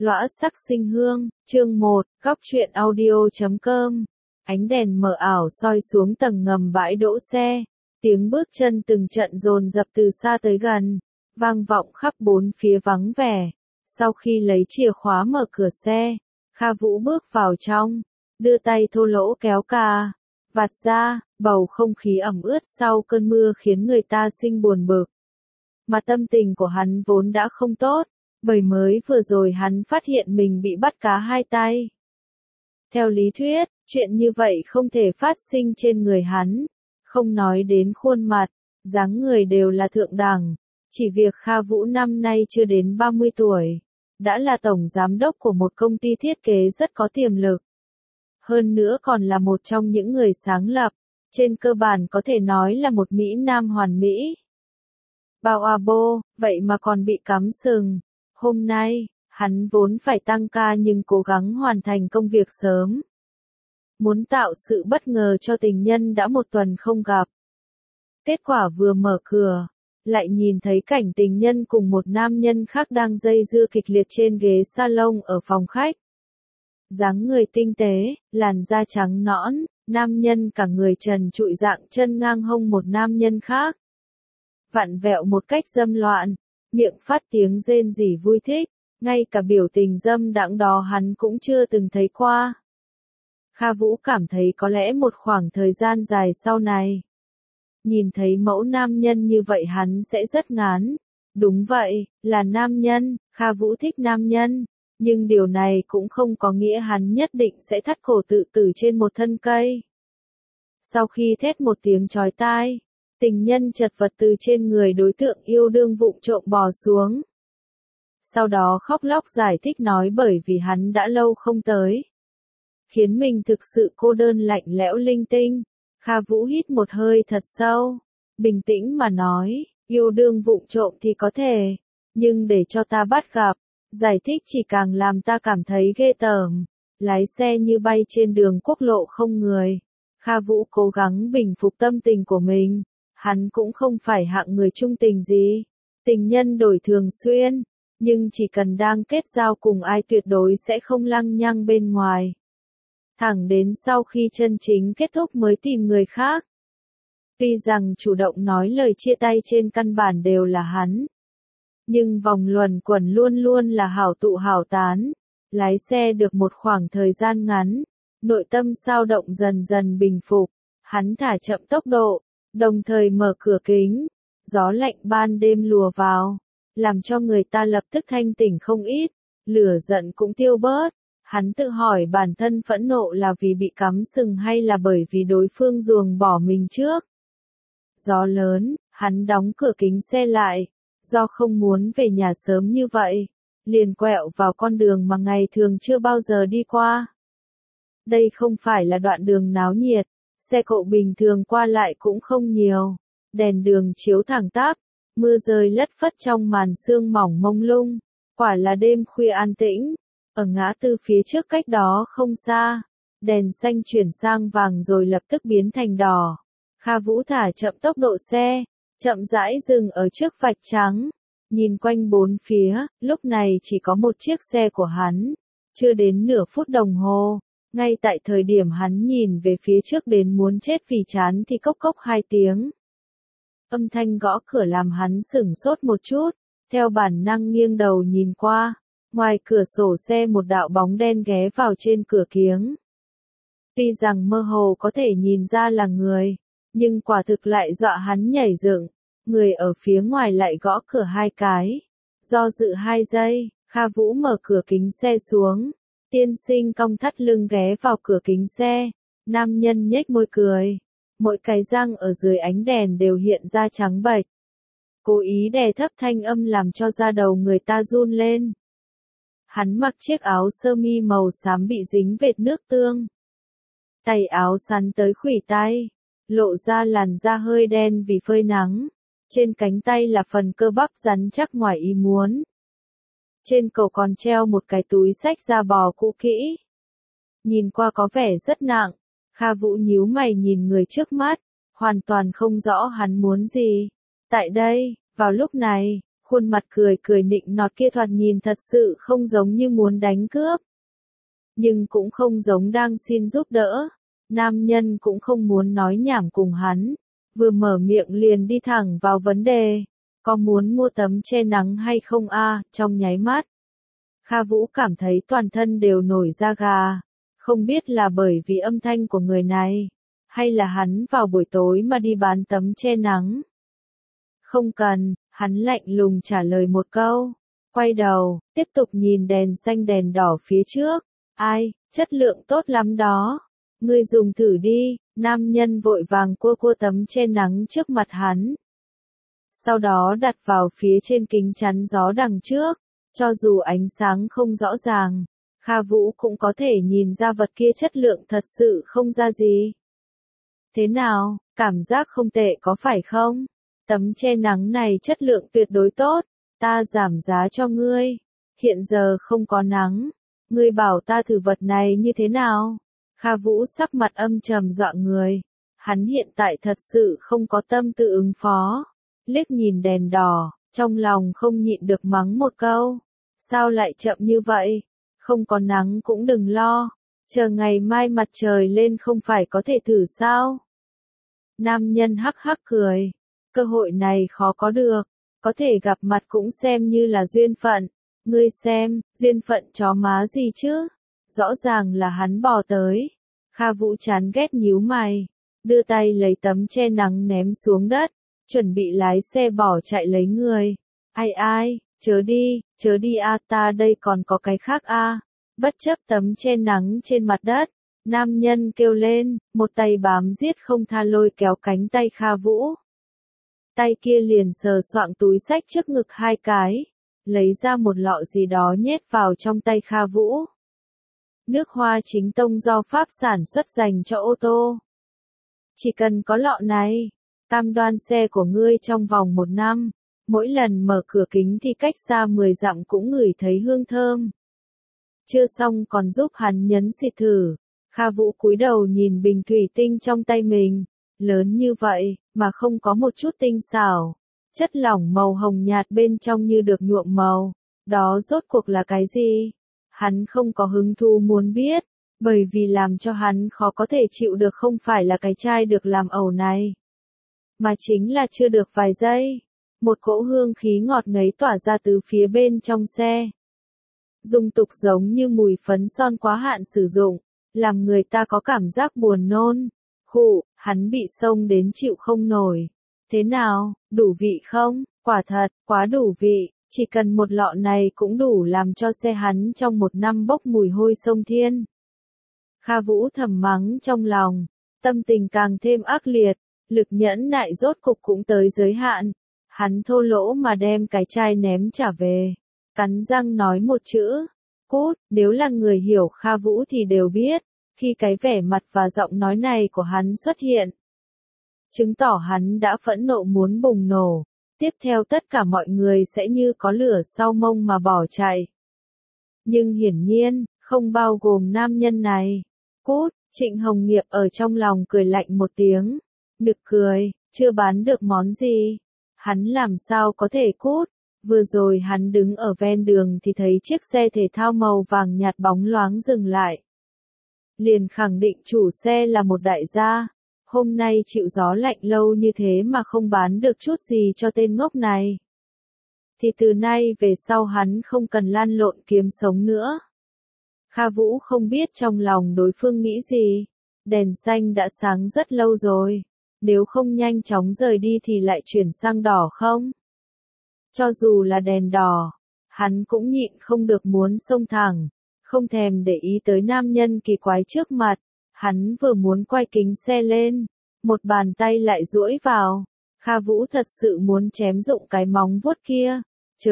Lõa sắc sinh hương, chương 1, góc truyện audio.com. Ánh đèn mờ ảo soi xuống tầng ngầm bãi đỗ xe, tiếng bước chân từng trận dồn dập từ xa tới gần, vang vọng khắp bốn phía vắng vẻ. Sau khi lấy chìa khóa mở cửa xe, Kha Vũ bước vào trong, đưa tay thô lỗ kéo cà vạt ra, bầu không khí ẩm ướt sau cơn mưa khiến người ta sinh buồn bực. Mà tâm tình của hắn vốn đã không tốt, bởi mới vừa rồi hắn phát hiện mình bị bắt cá hai tay. Theo lý thuyết, chuyện như vậy không thể phát sinh trên người hắn, không nói đến khuôn mặt, dáng người đều là thượng đẳng, chỉ việc Kha Vũ năm nay chưa đến 30 tuổi, đã là tổng giám đốc của một công ty thiết kế rất có tiềm lực. Hơn nữa còn là một trong những người sáng lập, trên cơ bản có thể nói là một Mỹ Nam hoàn mỹ. Bao à bô, vậy mà còn bị cắm sừng. Hôm nay, hắn vốn phải tăng ca nhưng cố gắng hoàn thành công việc sớm. Muốn tạo sự bất ngờ cho tình nhân đã một tuần không gặp. Kết quả vừa mở cửa, lại nhìn thấy cảnh tình nhân cùng một nam nhân khác đang dây dưa kịch liệt trên ghế salon ở phòng khách. Dáng người tinh tế, làn da trắng nõn, nam nhân cả người trần trụi dạng chân ngang hông một nam nhân khác. Vặn vẹo một cách dâm loạn, miệng phát tiếng rên rỉ vui thích, ngay cả biểu tình dâm đãng đó hắn cũng chưa từng thấy qua. Kha Vũ cảm thấy có lẽ một khoảng thời gian dài sau này, nhìn thấy mẫu nam nhân như vậy hắn sẽ rất ngán. Đúng vậy, là nam nhân, Kha Vũ thích nam nhân, nhưng điều này cũng không có nghĩa hắn nhất định sẽ thắt cổ tự tử trên một thân cây. Sau khi thét một tiếng chói tai, tình nhân chật vật từ trên người đối tượng yêu đương vụng trộm bò xuống. Sau đó khóc lóc giải thích nói bởi vì hắn đã lâu không tới, khiến mình thực sự cô đơn lạnh lẽo linh tinh. Kha Vũ hít một hơi thật sâu, bình tĩnh mà nói, yêu đương vụng trộm thì có thể, nhưng để cho ta bắt gặp, giải thích chỉ càng làm ta cảm thấy ghê tởm. Lái xe như bay trên đường quốc lộ không người. Kha Vũ cố gắng bình phục tâm tình của mình. Hắn cũng không phải hạng người trung tình gì. Tình nhân đổi thường xuyên, nhưng chỉ cần đang kết giao cùng ai tuyệt đối sẽ không lăng nhăng bên ngoài. Thẳng đến sau khi chân chính kết thúc mới tìm người khác. Tuy rằng chủ động nói lời chia tay trên căn bản đều là hắn, nhưng vòng luẩn quẩn luôn luôn là hảo tụ hảo tán. Lái xe được một khoảng thời gian ngắn, nội tâm xao động dần dần bình phục, hắn thả chậm tốc độ, đồng thời mở cửa kính, gió lạnh ban đêm lùa vào, làm cho người ta lập tức thanh tỉnh không ít, lửa giận cũng tiêu bớt. Hắn tự hỏi bản thân phẫn nộ là vì bị cắm sừng hay là bởi vì đối phương ruồng bỏ mình trước. Gió lớn, hắn đóng cửa kính xe lại, do không muốn về nhà sớm như vậy, liền quẹo vào con đường mà ngày thường chưa bao giờ đi qua. Đây không phải là đoạn đường náo nhiệt, xe cộ bình thường qua lại cũng không nhiều, đèn đường chiếu thẳng tắp, mưa rơi lất phất trong màn sương mỏng mông lung, quả là đêm khuya an tĩnh. Ở ngã tư phía trước cách đó không xa, đèn xanh chuyển sang vàng rồi lập tức biến thành đỏ. Kha Vũ thả chậm tốc độ xe, chậm rãi dừng ở trước vạch trắng, nhìn quanh bốn phía, lúc này chỉ có một chiếc xe của hắn, chưa đến nửa phút đồng hồ. Ngay tại thời điểm hắn nhìn về phía trước đến muốn chết vì chán thì cốc cốc hai tiếng. Âm thanh gõ cửa làm hắn sửng sốt một chút, theo bản năng nghiêng đầu nhìn qua. Ngoài cửa sổ xe một đạo bóng đen ghé vào trên cửa kiếng. Tuy rằng mơ hồ có thể nhìn ra là người, nhưng quả thực lại dọa hắn nhảy dựng. Người ở phía ngoài lại gõ cửa hai cái. Do dự 2 giây, Kha Vũ mở cửa kính xe xuống. Tiên sinh cong thắt lưng ghé vào cửa kính xe. Nam nhân nhếch môi cười. Mỗi cái răng ở dưới ánh đèn đều hiện ra trắng bệch. Cố ý đè thấp thanh âm làm cho da đầu người ta run lên. Hắn mặc chiếc áo sơ mi màu xám bị dính vệt nước tương. Tay áo sắn tới khuỷu tay, lộ ra làn da hơi đen vì phơi nắng. Trên cánh tay là phần cơ bắp rắn chắc ngoài ý muốn. Trên cổ còn treo một cái túi xách da bò cũ kỹ. Nhìn qua có vẻ rất nặng. Kha Vũ nhíu mày nhìn người trước mắt, hoàn toàn không rõ hắn muốn gì. Tại đây, vào lúc này, Khuôn mặt cười cười nịnh nọt kia thoạt nhìn thật sự không giống như muốn đánh cướp. Nhưng cũng không giống đang xin giúp đỡ. Nam nhân cũng không muốn nói nhảm cùng hắn. Vừa mở miệng liền đi thẳng vào vấn đề. Có muốn mua tấm che nắng hay không a? Trong nháy mắt. Kha Vũ cảm thấy toàn thân đều nổi da gà. Không biết là bởi vì âm thanh của người này. Hay là hắn vào buổi tối mà đi bán tấm che nắng. Không cần, hắn lạnh lùng trả lời một câu. Quay đầu, tiếp tục nhìn đèn xanh đèn đỏ phía trước. Ai, chất lượng tốt lắm đó. Ngươi dùng thử đi, nam nhân vội vàng cua tấm che nắng trước mặt hắn. Sau đó đặt vào phía trên kính chắn gió đằng trước, cho dù ánh sáng không rõ ràng, Kha Vũ cũng có thể nhìn ra vật kia chất lượng thật sự không ra gì. Thế nào, cảm giác không tệ có phải không? Tấm che nắng này chất lượng tuyệt đối tốt, ta giảm giá cho ngươi. Hiện giờ không có nắng, ngươi bảo ta thử vật này như thế nào? Kha Vũ sắc mặt âm trầm dọa người. Hắn hiện tại thật sự không có tâm tư ứng phó. Liếc nhìn đèn đỏ, trong lòng không nhịn được mắng một câu. Sao lại chậm như vậy? Không có nắng cũng đừng lo. Chờ ngày mai mặt trời lên không phải có thể thử sao? Nam nhân hắc hắc cười. Cơ hội này khó có được. Có thể gặp mặt cũng xem như là duyên phận. Ngươi xem, duyên phận chó má gì chứ? Rõ ràng là hắn bò tới. Kha Vũ chán ghét nhíu mày. Đưa tay lấy tấm che nắng ném xuống đất. Chuẩn bị lái xe bỏ chạy lấy người. Ai, chớ đi a, ta đây còn có cái khác a. Bất chấp tấm che nắng trên mặt đất. Nam nhân kêu lên, một tay bám giết không tha lôi kéo cánh tay Kha Vũ. Tay kia liền sờ soạng túi xách trước ngực hai cái. Lấy ra một lọ gì đó nhét vào trong tay Kha Vũ. Nước hoa chính tông do Pháp sản xuất dành cho ô tô. Chỉ cần có lọ này, cam đoan xe của ngươi trong vòng 1 năm, mỗi lần mở cửa kính thì cách xa 10 dặm cũng ngửi thấy hương thơm. Chưa xong còn giúp hắn nhấn xịt thử. Kha Vũ cúi đầu nhìn bình thủy tinh trong tay mình, lớn như vậy, mà không có một chút tinh xảo. Chất lỏng màu hồng nhạt bên trong như được nhuộm màu. Đó rốt cuộc là cái gì? Hắn không có hứng thú muốn biết, bởi vì làm cho hắn khó có thể chịu được không phải là cái chai được làm ẩu này, mà chính là chưa được vài giây. Một cỗ hương khí ngọt ngấy tỏa ra từ phía bên trong xe. Dung tục giống như mùi phấn son quá hạn sử dụng, làm người ta có cảm giác buồn nôn. Khụ, hắn bị xông đến chịu không nổi. Thế nào, đủ vị không? Quả thật, quá đủ vị, chỉ cần một lọ này cũng đủ làm cho xe hắn trong 1 năm bốc mùi hôi sông thiên. Kha Vũ thầm mắng trong lòng, tâm tình càng thêm ác liệt, lực nhẫn nại rốt cục cũng tới giới hạn. Hắn thô lỗ mà đem cái chai ném trả về, cắn răng nói một chữ, cút. Nếu là người hiểu Kha Vũ thì đều biết, khi cái vẻ mặt và giọng nói này của hắn xuất hiện, chứng tỏ hắn đã phẫn nộ muốn bùng nổ. Tiếp theo tất cả mọi người sẽ như có lửa sau mông mà bỏ chạy. Nhưng hiển nhiên, không bao gồm nam nhân này. Cút, Trịnh Hồng Nghiệp ở trong lòng cười lạnh một tiếng. Nực cười, chưa bán được món gì. Hắn làm sao có thể cút. Vừa rồi hắn đứng ở ven đường thì thấy chiếc xe thể thao màu vàng nhạt bóng loáng dừng lại. Liền khẳng định chủ xe là một đại gia. Hôm nay chịu gió lạnh lâu như thế mà không bán được chút gì cho tên ngốc này. Thì từ nay về sau hắn không cần lăn lộn kiếm sống nữa. Kha Vũ không biết trong lòng đối phương nghĩ gì. Đèn xanh đã sáng rất lâu rồi. Nếu không nhanh chóng rời đi thì lại chuyển sang đỏ không? Cho dù là đèn đỏ, hắn cũng nhịn không được muốn xông thẳng. Không thèm để ý tới nam nhân kỳ quái trước mặt. Hắn vừa muốn quay kính xe lên, một bàn tay lại duỗi vào. Kha Vũ thật sự muốn chém rụng cái móng vuốt kia.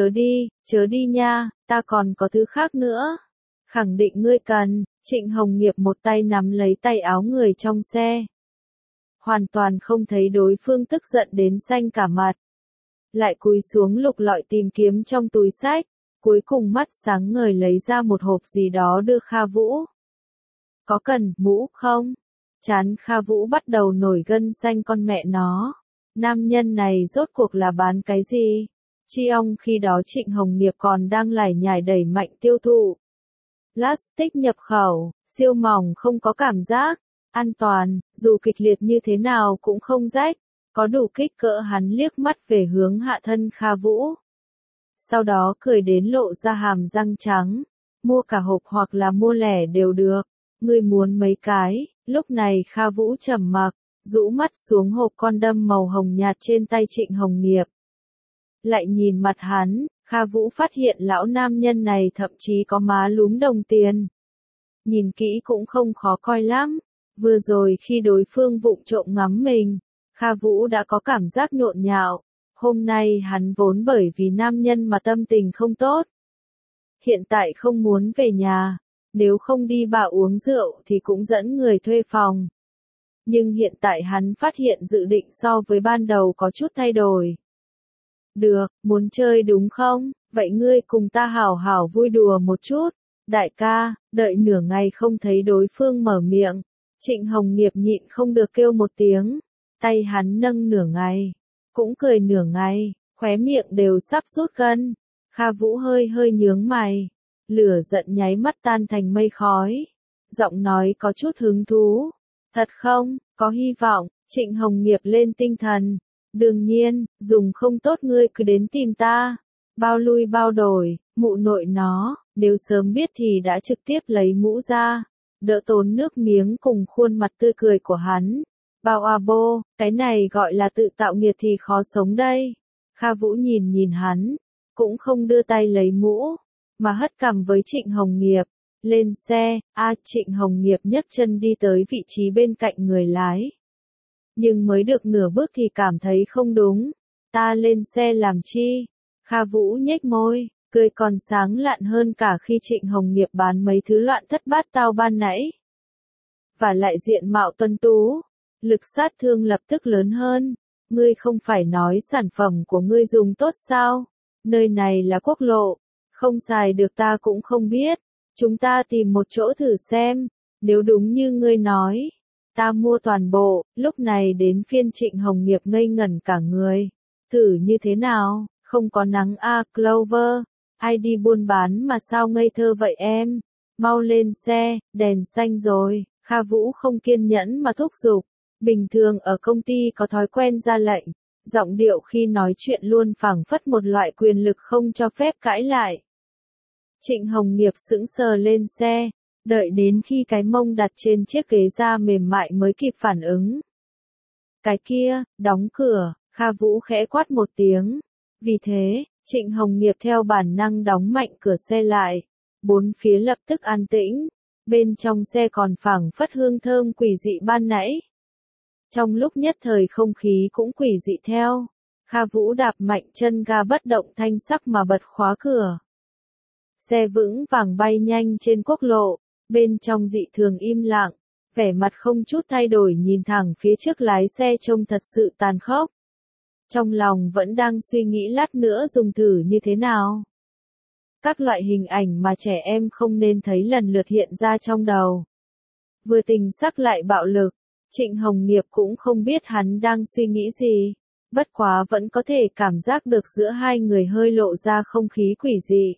Chớ đi nha, ta còn có thứ khác nữa. Khẳng định ngươi cần. Trịnh Hồng Nghiệp một tay nắm lấy tay áo người trong xe. Hoàn toàn không thấy đối phương tức giận đến xanh cả mặt. Lại cúi xuống lục lọi tìm kiếm trong túi xách. Cuối cùng mắt sáng ngời lấy ra một hộp gì đó đưa Kha Vũ. Có cần mũ không? Chán Kha Vũ bắt đầu nổi gân xanh con mẹ nó. Nam nhân này rốt cuộc là bán cái gì? Chi ong khi đó Trịnh Hồng Nghiệp còn đang lải nhải đẩy mạnh tiêu thụ. Plastic nhập khẩu, siêu mỏng không có cảm giác, an toàn, dù kịch liệt như thế nào cũng không rách, có đủ kích cỡ. Hắn liếc mắt về hướng hạ thân Kha Vũ. Sau đó cười đến lộ ra hàm răng trắng, mua cả hộp hoặc là mua lẻ đều được, ngươi muốn mấy cái. Lúc này Kha Vũ trầm mặc, rũ mắt xuống hộp con đâm màu hồng nhạt trên tay Trịnh Hồng Nghiệp. Lại nhìn mặt hắn, Kha Vũ phát hiện lão nam nhân này thậm chí có má lúm đồng tiền. Nhìn kỹ cũng không khó coi lắm. Vừa rồi khi đối phương vụng trộm ngắm mình, Kha Vũ đã có cảm giác nhộn nhạo. Hôm nay hắn vốn bởi vì nam nhân mà tâm tình không tốt. Hiện tại không muốn về nhà, nếu không đi baa uống rượu thì cũng dẫn người thuê phòng. Nhưng hiện tại hắn phát hiện dự định so với ban đầu có chút thay đổi. Được, muốn chơi đúng không? Vậy ngươi cùng ta hảo hảo vui đùa một chút. Đại ca, đợi nửa ngày không thấy đối phương mở miệng. Trịnh Hồng Nghiệp nhịn không được kêu một tiếng. Tay hắn nâng nửa ngày. Cũng cười nửa ngày, khóe miệng đều sắp rút gân. Kha Vũ hơi hơi nhướng mày. Lửa giận nháy mắt tan thành mây khói. Giọng nói có chút hứng thú. Thật không, có hy vọng. Trịnh Hồng Nghiệp lên tinh thần. Đương nhiên, dùng không tốt ngươi cứ đến tìm ta. Bao lui bao đổi, mụ nội nó, nếu sớm biết thì đã trực tiếp lấy mũ ra. Đỡ tốn nước miếng cùng khuôn mặt tươi cười của hắn. Bao à bô, cái này gọi là tự tạo nghiệt thì khó sống đây. Kha Vũ nhìn nhìn hắn, cũng không đưa tay lấy mũ, mà hất cằm với Trịnh Hồng Nghiệp. Lên xe, Trịnh Hồng Nghiệp nhấc chân đi tới vị trí bên cạnh người lái. Nhưng mới được nửa bước thì cảm thấy không đúng. Ta lên xe làm chi? Kha Vũ nhếch môi, cười còn sáng lạn hơn cả khi Trịnh Hồng Nghiệp bán mấy thứ loạn thất bát tao ban nãy. Và lại diện mạo tuấn tú, lực sát thương lập tức lớn hơn. Ngươi không phải nói sản phẩm của ngươi dùng tốt sao? Nơi này là quốc lộ, không xài được ta cũng không biết. Chúng ta tìm một chỗ thử xem, nếu đúng như ngươi nói. Ta mua toàn bộ. Lúc này đến phiên Trịnh Hồng Nghiệp ngây ngẩn cả người. Thử như thế nào? Không có nắng Clover. Ai đi buôn bán mà sao ngây thơ vậy em? Mau lên xe, đèn xanh rồi. Kha Vũ không kiên nhẫn mà thúc giục. Bình thường ở công ty có thói quen ra lệnh. Giọng điệu khi nói chuyện luôn phảng phất một loại quyền lực không cho phép cãi lại. Trịnh Hồng Nghiệp sững sờ lên xe. Đợi đến khi cái mông đặt trên chiếc ghế da mềm mại mới kịp phản ứng. Cái kia, đóng cửa, Kha Vũ khẽ quát một tiếng. Vì thế, Trịnh Hồng Nghiệp theo bản năng đóng mạnh cửa xe lại. Bốn phía lập tức an tĩnh. Bên trong xe còn phảng phất hương thơm quỷ dị ban nãy. Trong lúc nhất thời không khí cũng quỷ dị theo. Kha Vũ đạp mạnh chân ga bất động thanh sắc mà bật khóa cửa. Xe vững vàng bay nhanh trên quốc lộ. Bên trong dị thường im lặng, vẻ mặt không chút thay đổi nhìn thẳng phía trước lái xe trông thật sự tàn khốc. Trong lòng vẫn đang suy nghĩ lát nữa dùng thử như thế nào. Các loại hình ảnh mà trẻ em không nên thấy lần lượt hiện ra trong đầu. Vừa tình sắc lại bạo lực, Trịnh Hồng Nghiệp cũng không biết hắn đang suy nghĩ gì. Bất quá vẫn có thể cảm giác được giữa hai người hơi lộ ra không khí quỷ dị.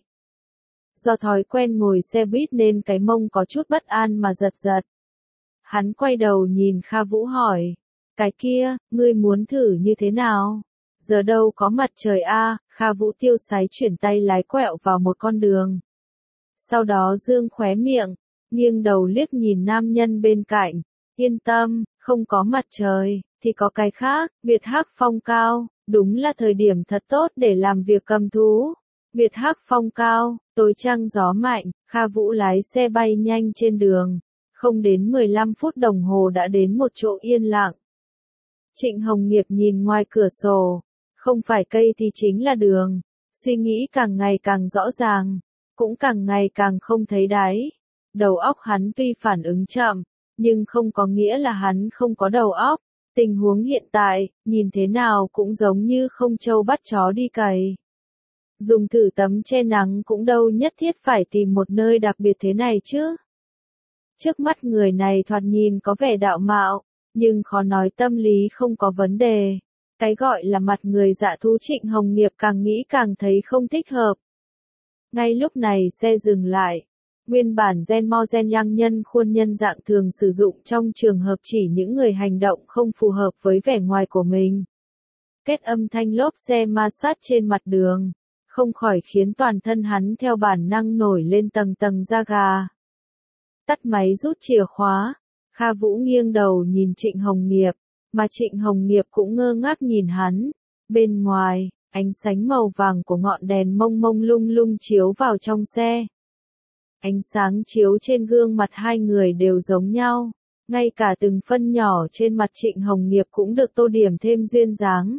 Do thói quen ngồi xe buýt nên cái mông có chút bất an mà giật giật. Hắn quay đầu nhìn Kha Vũ hỏi. Cái kia, ngươi muốn thử như thế nào? Giờ đâu có mặt trời Kha Vũ tiêu sái chuyển tay lái quẹo vào một con đường. Sau đó dương khóe miệng, nghiêng đầu liếc nhìn nam nhân bên cạnh. Yên tâm, không có mặt trời, thì có cái khác. Việt Hắc Phong cao, đúng là thời điểm thật tốt để làm việc cầm thú. Việt Hắc Phong cao, tối trăng gió mạnh, Kha Vũ lái xe bay nhanh trên đường. Không đến 15 phút đồng hồ đã đến một chỗ yên lặng. Trịnh Hồng Nghiệp nhìn ngoài cửa sổ. Không phải cây thì chính là đường. Suy nghĩ càng ngày càng rõ ràng. Cũng càng ngày càng không thấy đáy. Đầu óc hắn tuy phản ứng chậm, nhưng không có nghĩa là hắn không có đầu óc. Tình huống hiện tại, nhìn thế nào cũng giống như không trâu bắt chó đi cày. Dùng thử tấm che nắng cũng đâu nhất thiết phải tìm một nơi đặc biệt thế này chứ. Trước mắt người này thoạt nhìn có vẻ đạo mạo, nhưng khó nói tâm lý không có vấn đề. Cái gọi là mặt người dạ thú Trịnh Hồng Nghiệp càng nghĩ càng thấy không thích hợp. Ngay lúc này xe dừng lại. Nguyên bản gen mo gen yang nhân khuôn nhân dạng thường sử dụng trong trường hợp chỉ những người hành động không phù hợp với vẻ ngoài của mình. Kết âm thanh lốp xe ma sát trên mặt đường, không khỏi khiến toàn thân hắn theo bản năng nổi lên tầng tầng da gà. Tắt máy rút chìa khóa, Kha Vũ nghiêng đầu nhìn Trịnh Hồng Nghiệp, mà Trịnh Hồng Nghiệp cũng ngơ ngác nhìn hắn. Bên ngoài, ánh sáng màu vàng của ngọn đèn mông mông lung lung chiếu vào trong xe. Ánh sáng chiếu trên gương mặt hai người đều giống nhau, ngay cả từng phân nhỏ trên mặt Trịnh Hồng Nghiệp cũng được tô điểm thêm duyên dáng.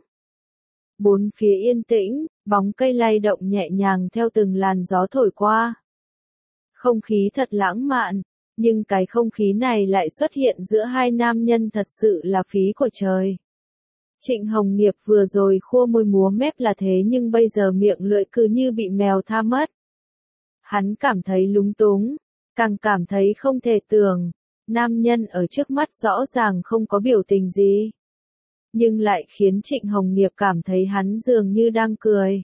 Bốn phía yên tĩnh, bóng cây lay động nhẹ nhàng theo từng làn gió thổi qua. Không khí thật lãng mạn, nhưng cái không khí này lại xuất hiện giữa hai nam nhân thật sự là phí của trời. Trịnh Hồng Nghiệp vừa rồi khua môi múa mép là thế nhưng bây giờ miệng lưỡi cứ như bị mèo tha mất. Hắn cảm thấy lúng túng, càng cảm thấy không thể tưởng, nam nhân ở trước mắt rõ ràng không có biểu tình gì. Nhưng lại khiến Trịnh Hồng Nghiệp cảm thấy hắn dường như đang cười.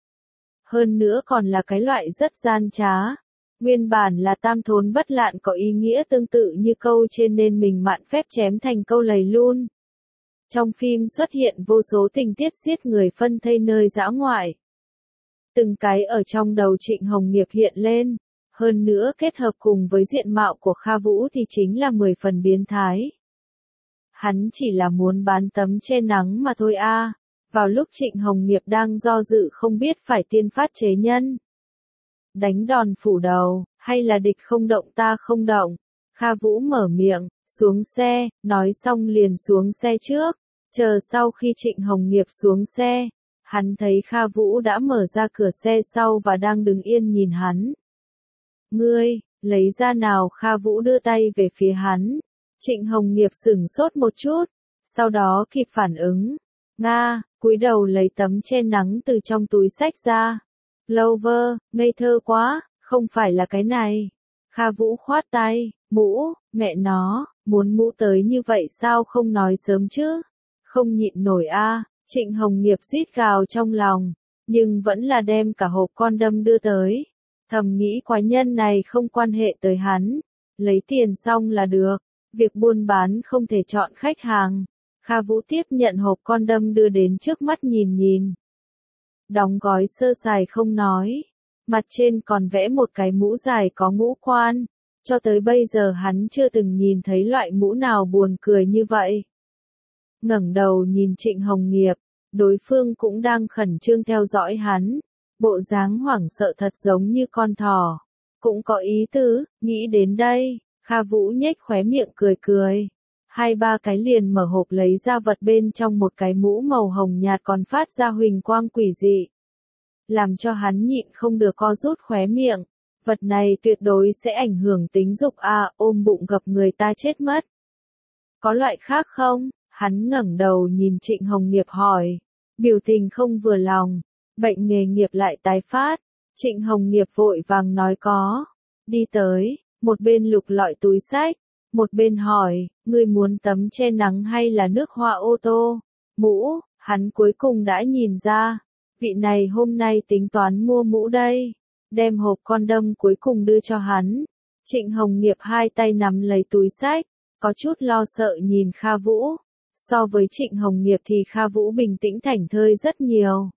Hơn nữa còn là cái loại rất gian trá. Nguyên bản là tam thốn bất lạn có ý nghĩa tương tự như câu trên nên mình mạn phép chém thành câu lầy lun. Trong phim xuất hiện vô số tình tiết giết người phân thây nơi dã ngoại. Từng cái ở trong đầu Trịnh Hồng Nghiệp hiện lên, hơn nữa kết hợp cùng với diện mạo của Kha Vũ thì chính là 10 phần biến thái. Hắn chỉ là muốn bán tấm che nắng mà thôi a. Vào lúc Trịnh Hồng Nghiệp đang do dự không biết phải tiên phát chế nhân. Đánh đòn phủ đầu, hay là địch không động ta không động. Kha Vũ mở miệng, xuống xe, nói xong liền xuống xe trước. Chờ sau khi Trịnh Hồng Nghiệp xuống xe, hắn thấy Kha Vũ đã mở ra cửa xe sau và đang đứng yên nhìn hắn. Ngươi, lấy ra nào? Kha Vũ đưa tay về phía hắn. Trịnh Hồng Nghiệp sửng sốt một chút, sau đó kịp phản ứng. Nga, cúi đầu lấy tấm che nắng từ trong túi xách ra. Clover, ngây thơ quá, không phải là cái này. Kha Vũ khoát tay, mũ, mẹ nó, muốn mũ tới như vậy sao không nói sớm chứ? Không nhịn nổi a. Trịnh Hồng Nghiệp rít gào trong lòng, nhưng vẫn là đem cả hộp condom đưa tới. Thầm nghĩ quái nhân này không quan hệ tới hắn, lấy tiền xong là được, việc buôn bán không thể chọn khách hàng. Kha Vũ tiếp nhận hộp condom đưa đến trước mắt nhìn nhìn. Đóng gói sơ sài không nói, mặt trên còn vẽ một cái mũ dài có ngũ quan, cho tới bây giờ hắn chưa từng nhìn thấy loại mũ nào buồn cười như vậy. Ngẩng đầu nhìn Trịnh Hồng Nghiệp, đối phương cũng đang khẩn trương theo dõi hắn, bộ dáng hoảng sợ thật giống như con thỏ. Cũng có ý tứ, nghĩ đến đây, Kha Vũ nhếch khóe miệng cười cười. Hai ba cái liền mở hộp lấy ra vật bên trong một cái mũ màu hồng nhạt còn phát ra huỳnh quang quỷ dị. Làm cho hắn nhịn không được co rút khóe miệng. Vật này tuyệt đối sẽ ảnh hưởng tính dục ôm bụng gặp người ta chết mất. Có loại khác không? Hắn ngẩng đầu nhìn Trịnh Hồng Nghiệp hỏi. Biểu tình không vừa lòng. Bệnh nghề nghiệp lại tái phát. Trịnh Hồng Nghiệp vội vàng nói có. Đi tới, một bên lục lọi túi xách, một bên hỏi, ngươi muốn tấm che nắng hay là nước hoa ô tô? Mũ, hắn cuối cùng đã nhìn ra. Vị này hôm nay tính toán mua mũ đây. Đem hộp condom cuối cùng đưa cho hắn. Trịnh Hồng Nghiệp hai tay nắm lấy túi xách, có chút lo sợ nhìn Kha Vũ. So với Trịnh Hồng Nghiệp thì Kha Vũ bình tĩnh thảnh thơi rất nhiều.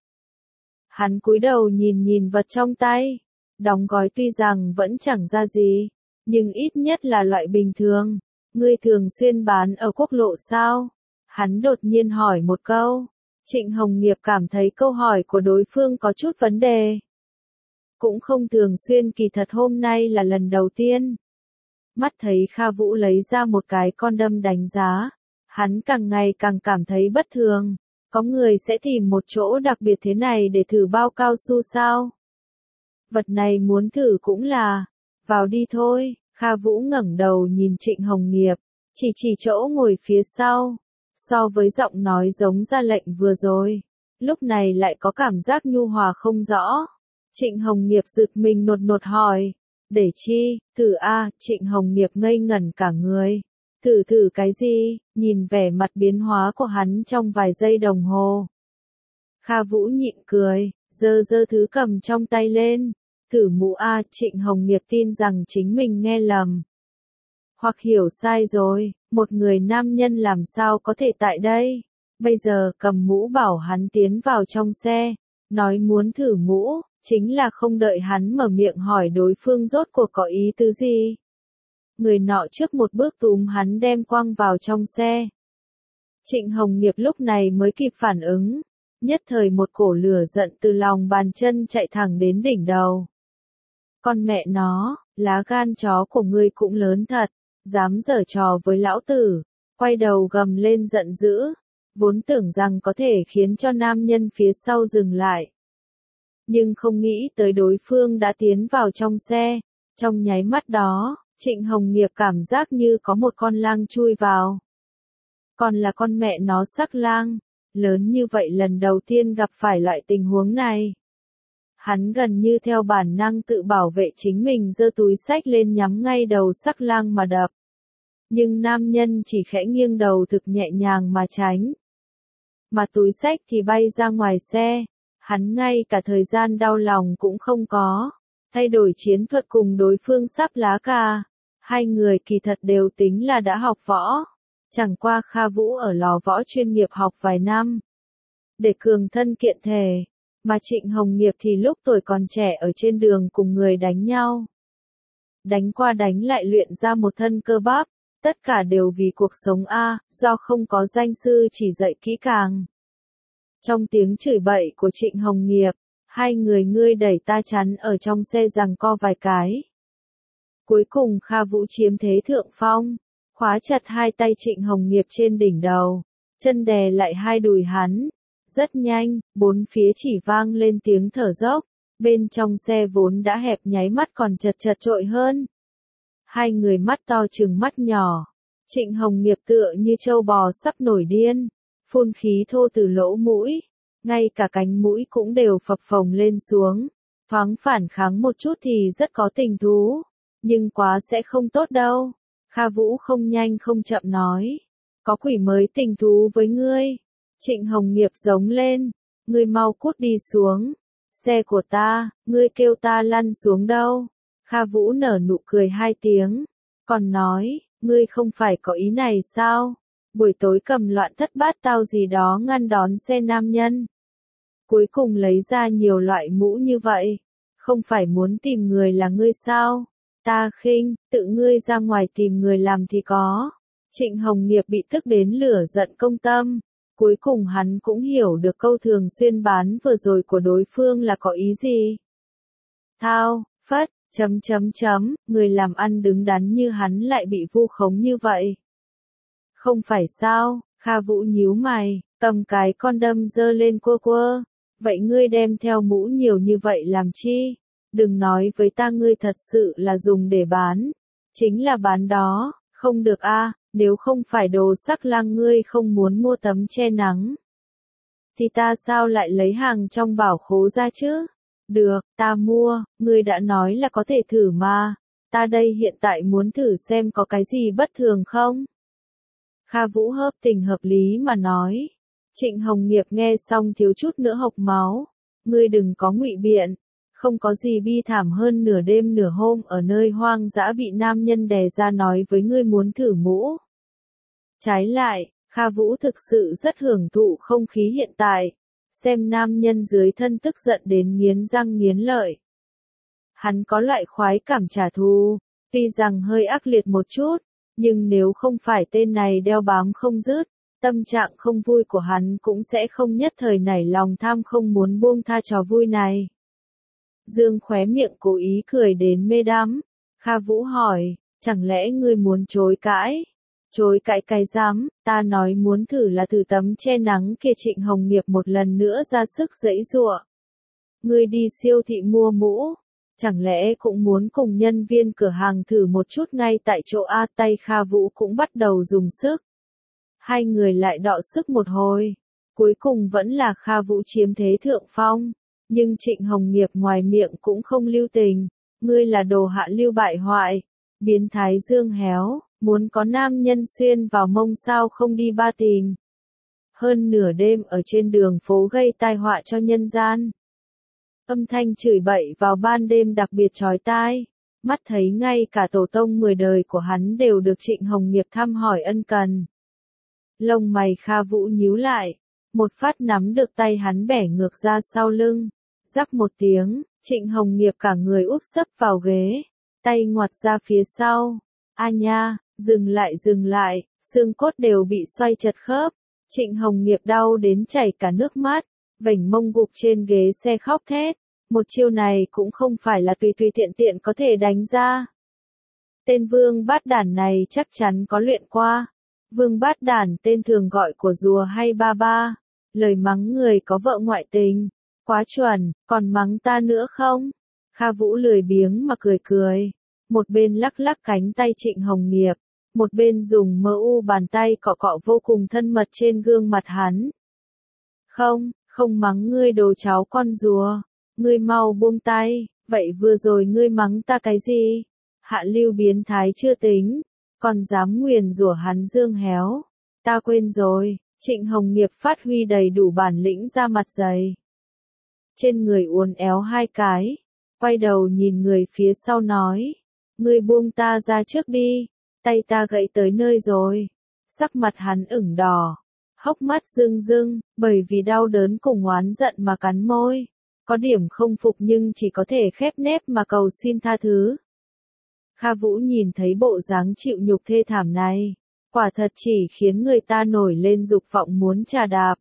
Hắn cúi đầu nhìn nhìn vật trong tay. Đóng gói tuy rằng vẫn chẳng ra gì, nhưng ít nhất là loại bình thường. Ngươi thường xuyên bán ở quốc lộ sao? Hắn đột nhiên hỏi một câu. Trịnh Hồng Nghiệp cảm thấy câu hỏi của đối phương có chút vấn đề. Cũng không thường xuyên, kỳ thật hôm nay là lần đầu tiên. Mắt thấy Kha Vũ lấy ra một cái condom đánh giá. Hắn càng ngày càng cảm thấy bất thường. Có người sẽ tìm một chỗ đặc biệt thế này để thử bao cao su sao? Vật này muốn thử cũng là. Vào đi thôi. Kha Vũ ngẩng đầu nhìn Trịnh Hồng Nghiệp. Chỉ chỗ ngồi phía sau. So với giọng nói giống ra lệnh vừa rồi. Lúc này lại có cảm giác nhu hòa không rõ. Trịnh Hồng Nghiệp giật mình nột nột hỏi. Để chi? Thử Trịnh Hồng Nghiệp ngây ngẩn cả người. Thử thử cái gì, nhìn vẻ mặt biến hóa của hắn trong vài giây đồng hồ. Kha Vũ nhịn cười, giơ giơ thứ cầm trong tay lên. Thử mũ a, Trịnh Hồng Nghiệp tin rằng chính mình nghe lầm. Hoặc hiểu sai rồi, một người nam nhân làm sao có thể tại đây. Bây giờ cầm mũ bảo hắn tiến vào trong xe, nói muốn thử mũ, chính là không đợi hắn mở miệng hỏi đối phương rốt cuộc có ý tứ gì. Người nọ trước một bước túm hắn đem quăng vào trong xe. Trịnh Hồng Nghiệp lúc này mới kịp phản ứng, nhất thời một cổ lửa giận từ lòng bàn chân chạy thẳng đến đỉnh đầu. Con mẹ nó, lá gan chó của ngươi cũng lớn thật, dám giở trò với lão tử, quay đầu gầm lên giận dữ, vốn tưởng rằng có thể khiến cho nam nhân phía sau dừng lại. Nhưng không nghĩ tới đối phương đã tiến vào trong xe, trong nháy mắt đó, Trịnh Hồng Nghiệp cảm giác như có một con lang chui vào. Còn là con mẹ nó sắc lang, lớn như vậy lần đầu tiên gặp phải loại tình huống này. Hắn gần như theo bản năng tự bảo vệ chính mình giơ túi xách lên nhắm ngay đầu sắc lang mà đập. Nhưng nam nhân chỉ khẽ nghiêng đầu thực nhẹ nhàng mà tránh. Mà túi xách thì bay ra ngoài xe, hắn ngay cả thời gian đau lòng cũng không có. Thay đổi chiến thuật cùng đối phương sắp lá cà. Hai người kỳ thật đều tính là đã học võ. Chẳng qua Kha Vũ ở lò võ chuyên nghiệp học vài năm. Để cường thân kiện thể. Mà Trịnh Hồng Nghiệp thì lúc tuổi còn trẻ ở trên đường cùng người đánh nhau. Đánh qua đánh lại luyện ra một thân cơ bắp. Tất cả đều vì cuộc sống do không có danh sư chỉ dạy kỹ càng. Trong tiếng chửi bậy của Trịnh Hồng Nghiệp, hai người ngươi đẩy ta chắn ở trong xe giằng co vài cái. Cuối cùng Kha Vũ chiếm thế thượng phong, khóa chặt hai tay Trịnh Hồng Nghiệp trên đỉnh đầu, chân đè lại hai đùi hắn. Rất nhanh, bốn phía chỉ vang lên tiếng thở dốc, bên trong xe vốn đã hẹp nháy mắt còn chật trội hơn. Hai người mắt to trừng mắt nhỏ, Trịnh Hồng Nghiệp tựa như trâu bò sắp nổi điên, phun khí thô từ lỗ mũi, ngay cả cánh mũi cũng đều phập phồng lên xuống, thoáng phản kháng một chút thì rất có tình thú, nhưng quá sẽ không tốt đâu. Kha Vũ không nhanh không chậm nói, có quỷ mới tình thú với ngươi. Trịnh Hồng Nghiệp giống lên, ngươi mau cút đi xuống, xe của ta, ngươi kêu ta lăn xuống đâu. Kha Vũ nở nụ cười hai tiếng, còn nói, ngươi không phải có ý này sao? Buổi tối cầm loạn thất bát tao gì đó ngăn đón xe nam nhân. Cuối cùng lấy ra nhiều loại mũ như vậy, không phải muốn tìm người là ngươi sao? Ta khinh, tự ngươi ra ngoài tìm người làm thì có. Trịnh Hồng Nghiệp bị tức đến lửa giận công tâm. Cuối cùng hắn cũng hiểu được câu thường xuyên bán vừa rồi của đối phương là có ý gì. Thao, phất, người làm ăn đứng đắn như hắn lại bị vu khống như vậy. Không phải sao, Kha Vũ nhíu mày, cầm cái con đâm giơ lên quơ. Vậy ngươi đem theo mũ nhiều như vậy làm chi? Đừng nói với ta ngươi thật sự là dùng để bán. Chính là bán đó, không được nếu không phải đồ sắc lang ngươi không muốn mua tấm che nắng. Thì ta sao lại lấy hàng trong bảo khố ra chứ? Được, ta mua, ngươi đã nói là có thể thử mà. Ta đây hiện tại muốn thử xem có cái gì bất thường không? Kha Vũ hợp tình hợp lý mà nói. Trịnh Hồng Nghiệp nghe xong thiếu chút nữa hộc máu. Ngươi đừng có ngụy biện. Không có gì bi thảm hơn nửa đêm nửa hôm ở nơi hoang dã bị nam nhân đè ra nói với ngươi muốn thử mũ. Trái lại, Kha Vũ thực sự rất hưởng thụ không khí hiện tại. Xem nam nhân dưới thân tức giận đến nghiến răng nghiến lợi. Hắn có loại khoái cảm trả thù, tuy rằng hơi ác liệt một chút, nhưng nếu không phải tên này đeo bám không dứt, tâm trạng không vui của hắn cũng sẽ không nhất thời nảy lòng tham không muốn buông tha trò vui này. Dương khóe miệng cố ý cười đến mê đắm. Kha Vũ hỏi, chẳng lẽ ngươi muốn chối cãi? Chối cãi cái dám, ta nói muốn thử là thử tấm che nắng kia. Trịnh Hồng Nghiệp một lần nữa ra sức giãy giụa. Ngươi đi siêu thị mua mũ, chẳng lẽ cũng muốn cùng nhân viên cửa hàng thử một chút ngay tại chỗ tay Kha Vũ cũng bắt đầu dùng sức. Hai người lại đọ sức một hồi, cuối cùng vẫn là Kha Vũ chiếm thế thượng phong, nhưng Trịnh Hồng Nghiệp ngoài miệng cũng không lưu tình, ngươi là đồ hạ lưu bại hoại, biến thái dương héo, Muốn có nam nhân xuyên vào mông sao không đi ba tìm. Hơn nửa đêm ở trên đường phố gây tai họa cho nhân gian. Âm thanh chửi bậy vào ban đêm đặc biệt chói tai. Mắt thấy ngay cả tổ tông 10 đời của hắn đều được Trịnh Hồng Nghiệp thăm hỏi ân cần. Lông mày Kha Vũ nhíu lại, một phát nắm được tay hắn bẻ ngược ra sau lưng. Rắc một tiếng, Trịnh Hồng Nghiệp cả người úp sấp vào ghế, tay ngoặt ra phía sau. A nha, dừng lại, xương cốt đều bị xoay chật khớp. Trịnh Hồng Nghiệp đau đến chảy cả nước mắt, vểnh mông gục trên ghế xe khóc thét. Một chiêu này cũng không phải là tùy tùy tiện tiện có thể đánh ra. Tên Vương Bát Đản này chắc chắn có luyện qua. Vương Bát Đản tên thường gọi của rùa hay ba ba. Lời mắng người có vợ ngoại tình. Quá chuẩn, còn mắng ta nữa không? Kha Vũ lười biếng mà cười. Một bên lắc lắc cánh tay Trịnh Hồng Nghiệp. Một bên dùng mơ u bàn tay cọ cọ vô cùng thân mật trên gương mặt hắn. Không mắng ngươi đồ cháu con rùa. Ngươi mau buông tay, vậy vừa rồi ngươi mắng ta cái gì? Hạ lưu biến thái chưa tính, còn dám nguyền rủa hắn dương héo. Ta quên rồi, Trịnh Hồng Nghiệp phát huy đầy đủ bản lĩnh ra mặt dày. Trên người uốn éo hai cái, quay đầu nhìn người phía sau nói. Ngươi buông ta ra trước đi, tay ta gãy tới nơi rồi. Sắc mặt hắn ửng đỏ, hốc mắt rưng, bởi vì đau đớn cùng oán giận mà cắn môi. Có điểm không phục nhưng chỉ có thể khép nép mà cầu xin tha thứ. Kha Vũ nhìn thấy bộ dáng chịu nhục thê thảm này, quả thật chỉ khiến người ta nổi lên dục vọng muốn trà đạp.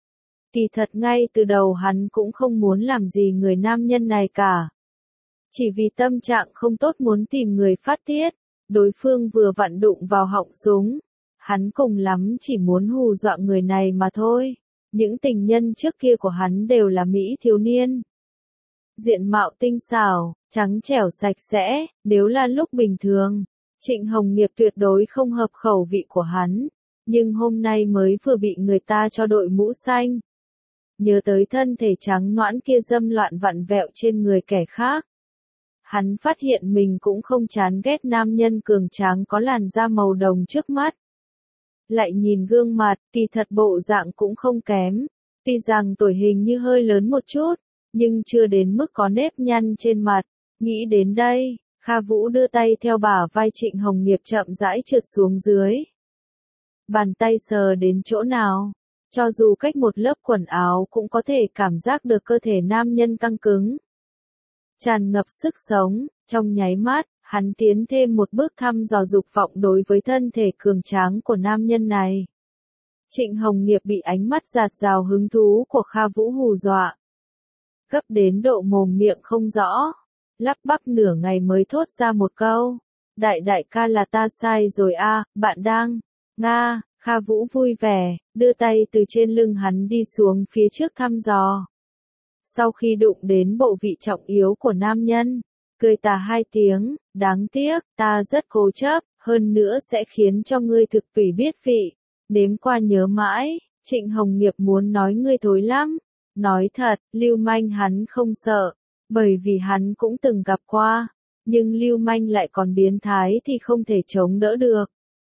Kỳ thật ngay từ đầu hắn cũng không muốn làm gì người nam nhân này cả. Chỉ vì tâm trạng không tốt muốn tìm người phát tiết, đối phương vừa vặn đụng vào họng súng. Hắn cùng lắm chỉ muốn hù dọa người này mà thôi. Những tình nhân trước kia của hắn đều là mỹ thiếu niên. Diện mạo tinh xảo, trắng trẻo sạch sẽ, nếu là lúc bình thường, Trịnh Hồng Nghiệp tuyệt đối không hợp khẩu vị của hắn. Nhưng hôm nay mới vừa bị người ta cho đội mũ xanh. Nhớ tới thân thể trắng nõn kia dâm loạn vặn vẹo trên người kẻ khác. Hắn phát hiện mình cũng không chán ghét nam nhân cường tráng có làn da màu đồng trước mắt. Lại nhìn gương mặt, kỳ thật bộ dạng cũng không kém. Tuy rằng tuổi hình như hơi lớn một chút, nhưng chưa đến mức có nếp nhăn trên mặt. Nghĩ đến đây, Kha Vũ đưa tay theo bả vai Trịnh Hồng Nghiệp chậm rãi trượt xuống dưới. Bàn tay sờ đến chỗ nào, cho dù cách một lớp quần áo cũng có thể cảm giác được cơ thể nam nhân căng cứng. Tràn ngập sức sống, trong nháy mắt, hắn tiến thêm một bước thăm dò dục vọng đối với thân thể cường tráng của nam nhân này. Trịnh Hồng Nghiệp bị ánh mắt dạt dào hứng thú của Kha Vũ hù dọa. Gấp đến độ mồm miệng không rõ, lắp bắp nửa ngày mới thốt ra một câu. Đại ca là ta sai rồi a, bạn đang. Nga, Kha Vũ vui vẻ, đưa tay từ trên lưng hắn đi xuống phía trước thăm dò. Sau khi đụng đến bộ vị trọng yếu của nam nhân, cười tà hai tiếng, đáng tiếc, ta rất cố chấp, hơn nữa sẽ khiến cho ngươi thực tùy biết vị. Nếm qua nhớ mãi, Trịnh Hồng Nghiệp muốn nói ngươi thối lắm. Nói thật, lưu manh hắn không sợ, bởi vì hắn cũng từng gặp qua, nhưng lưu manh lại còn biến thái thì không thể chống đỡ được.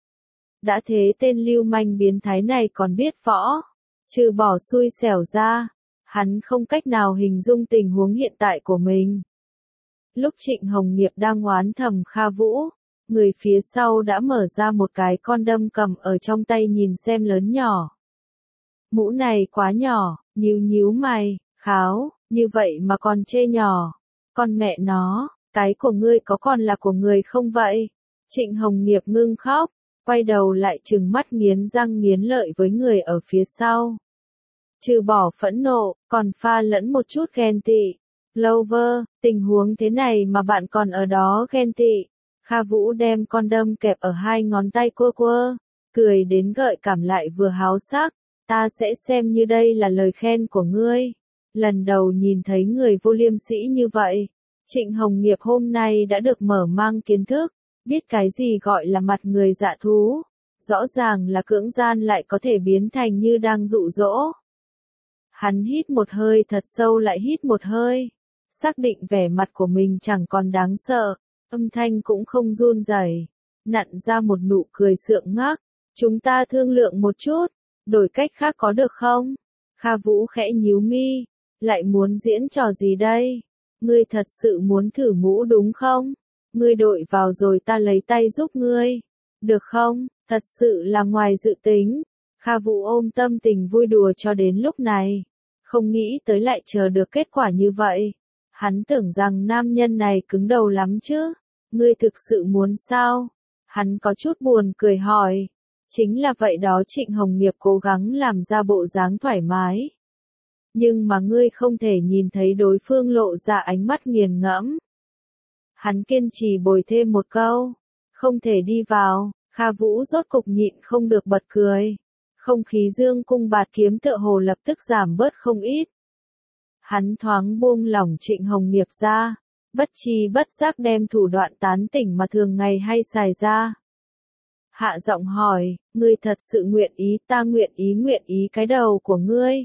Đã thế tên lưu manh biến thái này còn biết võ, trừ bỏ xui xẻo ra, hắn không cách nào hình dung tình huống hiện tại của mình. Lúc Trịnh Hồng Nghiệp đang oán thầm Kha Vũ, người phía sau đã mở ra một cái con đâm cầm ở trong tay nhìn xem lớn nhỏ. Mũ này quá nhỏ, nhíu mày, kháo, như vậy mà còn chê nhỏ. Con mẹ nó, cái của ngươi có còn là của người không vậy? Trịnh Hồng Nghiệp ngưng khóc, quay đầu lại trừng mắt nghiến răng nghiến lợi với người ở phía sau. Trừ bỏ phẫn nộ, còn pha lẫn một chút ghen tị. Lover, tình huống thế này mà bạn còn ở đó ghen tị. Kha Vũ đem con đâm kẹp ở hai ngón tay quơ, cười đến gợi cảm lại vừa háo sắc. Ta sẽ xem như đây là lời khen của ngươi. Lần đầu nhìn thấy người vô liêm sỉ như vậy, Trịnh Hồng Nghiệp hôm nay đã được mở mang kiến thức, biết cái gì gọi là mặt người dạ thú. Rõ ràng là cưỡng gian lại có thể biến thành như đang dụ dỗ. Hắn hít một hơi thật sâu lại hít một hơi, xác định vẻ mặt của mình chẳng còn đáng sợ, âm thanh cũng không run rẩy. nặn ra một nụ cười sượng ngắc. Chúng ta thương lượng một chút, đổi cách khác có được không? Kha Vũ khẽ nhíu mi, lại muốn diễn trò gì đây? Ngươi thật sự muốn thử mũ đúng không? Ngươi đội vào rồi ta lấy tay giúp ngươi. Được không? Thật sự là ngoài dự tính. Kha Vũ ôm tâm tình vui đùa cho đến lúc này. Không nghĩ tới lại chờ được kết quả như vậy. Hắn tưởng rằng nam nhân này cứng đầu lắm chứ. Ngươi thực sự muốn sao? Hắn có chút buồn cười hỏi. Chính là vậy đó, Trịnh Hồng Nghiệp cố gắng làm ra bộ dáng thoải mái. Nhưng mà ngươi không thể nhìn thấy đối phương lộ ra ánh mắt nghiền ngẫm. Hắn kiên trì bồi thêm một câu. Không thể đi vào. Kha Vũ rốt cục nhịn không được bật cười. Không khí dương cung bạt kiếm tựa hồ lập tức giảm bớt không ít. Hắn thoáng buông lỏng Trịnh Hồng Nghiệp ra, bất tri bất giác đem thủ đoạn tán tỉnh mà thường ngày hay xài ra. Hạ giọng hỏi, ngươi thật sự nguyện ý, ta nguyện ý cái đầu của ngươi.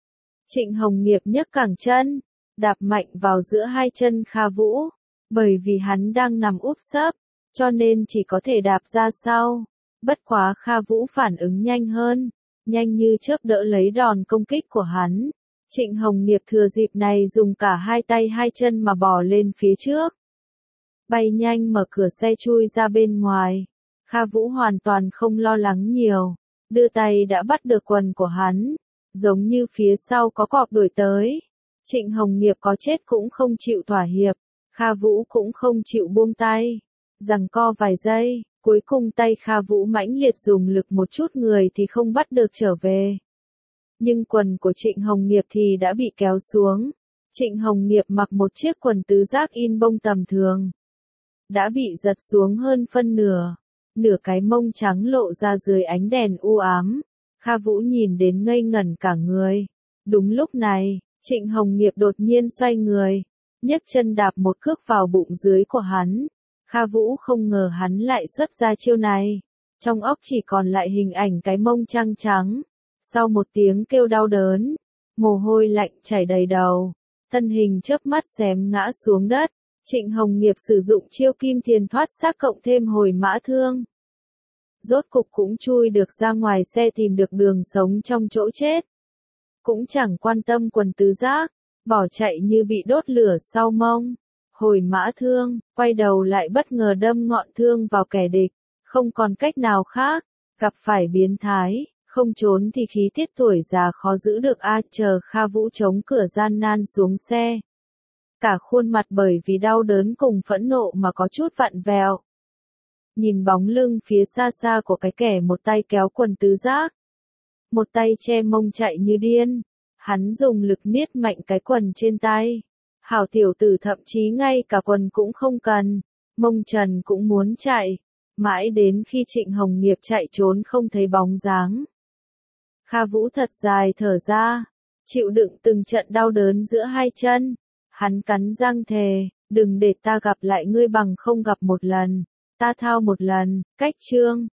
Trịnh Hồng Nghiệp nhấc cẳng chân, đạp mạnh vào giữa hai chân Kha Vũ, bởi vì hắn đang nằm úp sấp, cho nên chỉ có thể đạp ra sau. Bất quá Kha Vũ phản ứng nhanh hơn, nhanh như chớp đỡ lấy đòn công kích của hắn. Trịnh Hồng Nghiệp thừa dịp này dùng cả hai tay hai chân mà bò lên phía trước. Bay nhanh mở cửa xe chui ra bên ngoài. Kha Vũ hoàn toàn không lo lắng nhiều, đưa tay đã bắt được quần của hắn, giống như phía sau có cọp đuổi tới. Trịnh Hồng Nghiệp có chết cũng không chịu thỏa hiệp, Kha Vũ cũng không chịu buông tay. Giằng co vài giây, cuối cùng tay Kha Vũ mãnh liệt dùng lực một chút, người thì không bắt được trở về. Nhưng quần của Trịnh Hồng Nghiệp thì đã bị kéo xuống. Trịnh Hồng Nghiệp mặc một chiếc quần tứ giác in bông tầm thường, đã bị giật xuống hơn phân nửa. Nửa cái mông trắng lộ ra dưới ánh đèn u ám. Kha Vũ nhìn đến ngây ngẩn cả người. Đúng lúc này, Trịnh Hồng Nghiệp đột nhiên xoay người, nhấc chân đạp một cước vào bụng dưới của hắn. Kha Vũ không ngờ hắn lại xuất ra chiêu này. Trong óc chỉ còn lại hình ảnh cái mông trắng trắng. Sau một tiếng kêu đau đớn, mồ hôi lạnh chảy đầy đầu, thân hình chớp mắt xém ngã xuống đất. Trịnh Hồng Nghiệp sử dụng chiêu kim thiền thoát xác cộng thêm hồi mã thương. Rốt cục cũng chui được ra ngoài xe, tìm được đường sống trong chỗ chết. Cũng chẳng quan tâm quần tứ giác, bỏ chạy như bị đốt lửa sau mông. Hồi mã thương, quay đầu lại bất ngờ đâm ngọn thương vào kẻ địch. Không còn cách nào khác, gặp phải biến thái, không trốn thì khí tiết tuổi già khó giữ được a. Chờ Kha Vũ chống cửa gian nan xuống xe. Cả khuôn mặt bởi vì đau đớn cùng phẫn nộ mà có chút vặn vẹo. Nhìn bóng lưng phía xa xa của cái kẻ một tay kéo quần tứ giác, một tay che mông chạy như điên, hắn dùng lực niết mạnh cái quần trên tay. Hảo tiểu tử thậm chí ngay cả quần cũng không cần, mông trần cũng muốn chạy, mãi đến khi Trịnh Hồng Nghiệp chạy trốn không thấy bóng dáng. Kha Vũ thật dài thở ra, chịu đựng từng trận đau đớn giữa hai chân. Hắn cắn răng thề, đừng để ta gặp lại ngươi bằng không gặp một lần, ta thao một lần. Cách chương